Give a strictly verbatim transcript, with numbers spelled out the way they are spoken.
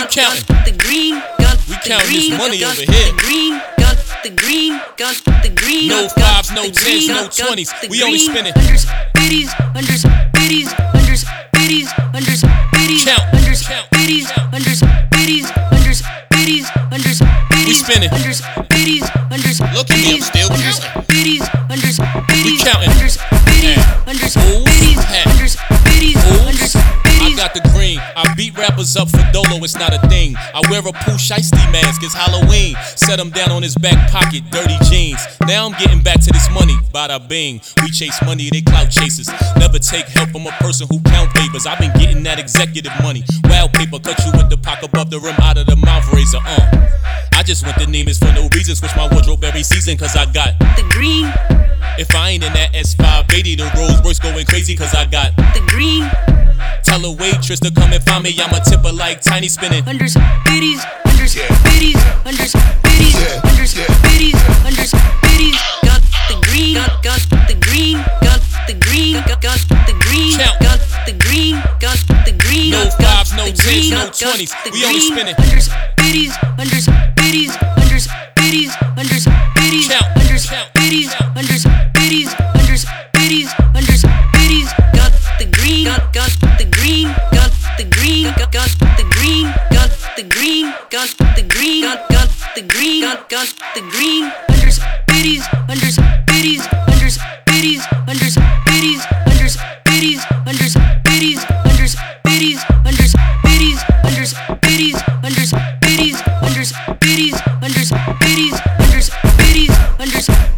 counting. The green gun. We counting this money over here. The green gun. The green gun. The green No fives, no tens, no twenties. We only spending. Hundreds, fifties, hundreds, fifties, hundreds, fifties, hundreds, fifties, Count, hundreds, count, fifties, count. hundreds, fifties, hundreds, fifties, hundreds, fifties, spinning. hundreds, fifties, hundreds, Look at me, I'm still hundreds, counting. fifties, hundreds, fifties, counting. hundreds, fifties, Yeah. hundreds, Ooh, fifties, hey. hundreds, fifties, hundreds, I fifties. got the green. I beat rappers up for Dolo, it's not a thing. I wear a Pooh Shiesty mask, it's Halloween. Set him down on his back pocket, dirty jeans. Now I'm getting back to this money, bada bing. We chase money, they clout chasers. Never take help from a person who count papers. I've been getting that executive money. Wild paper, cut you with the pock above the rim, out of the mouth razor, uh. I just went to Neiman's for no reason. Switch my wardrobe every season, cause I got The green, If I ain't in that S five eighty, the Rolls Royce going crazy, cause I got the green, Tell a waitress to come and find me, I'm a tipper like Tiny spinning. hundreds, fifties, hundreds, fifties, hundreds, fifties, hundreds, fifties, hundreds, fifties. Got the green, got got the green, got the green, got got the green, Count. got the green, got the green. No got fives, no the tens, green, no got, got twenties. the We only green. spinning. Hundreds, fifties, hundreds, fifties, hundreds, fifties, hundreds, fifties, Count. hundreds, Count. fifties, Count. hundreds, fifties, hundreds, fifties, hundreds, fifties. Got the green, got got the green, got the green, got got the green, got the green, got the green, got got the green, got got the green. Hundreds, fifties, hundreds, fifties, hundreds, fifties, hundreds, fifties, hundreds, fifties, hundreds, fifties, hundreds, fifties, hundreds, fifties, hundreds, fifties, hundreds, fifties, hundreds, fifties, hundreds, fifties, hundreds, fifties, hundreds,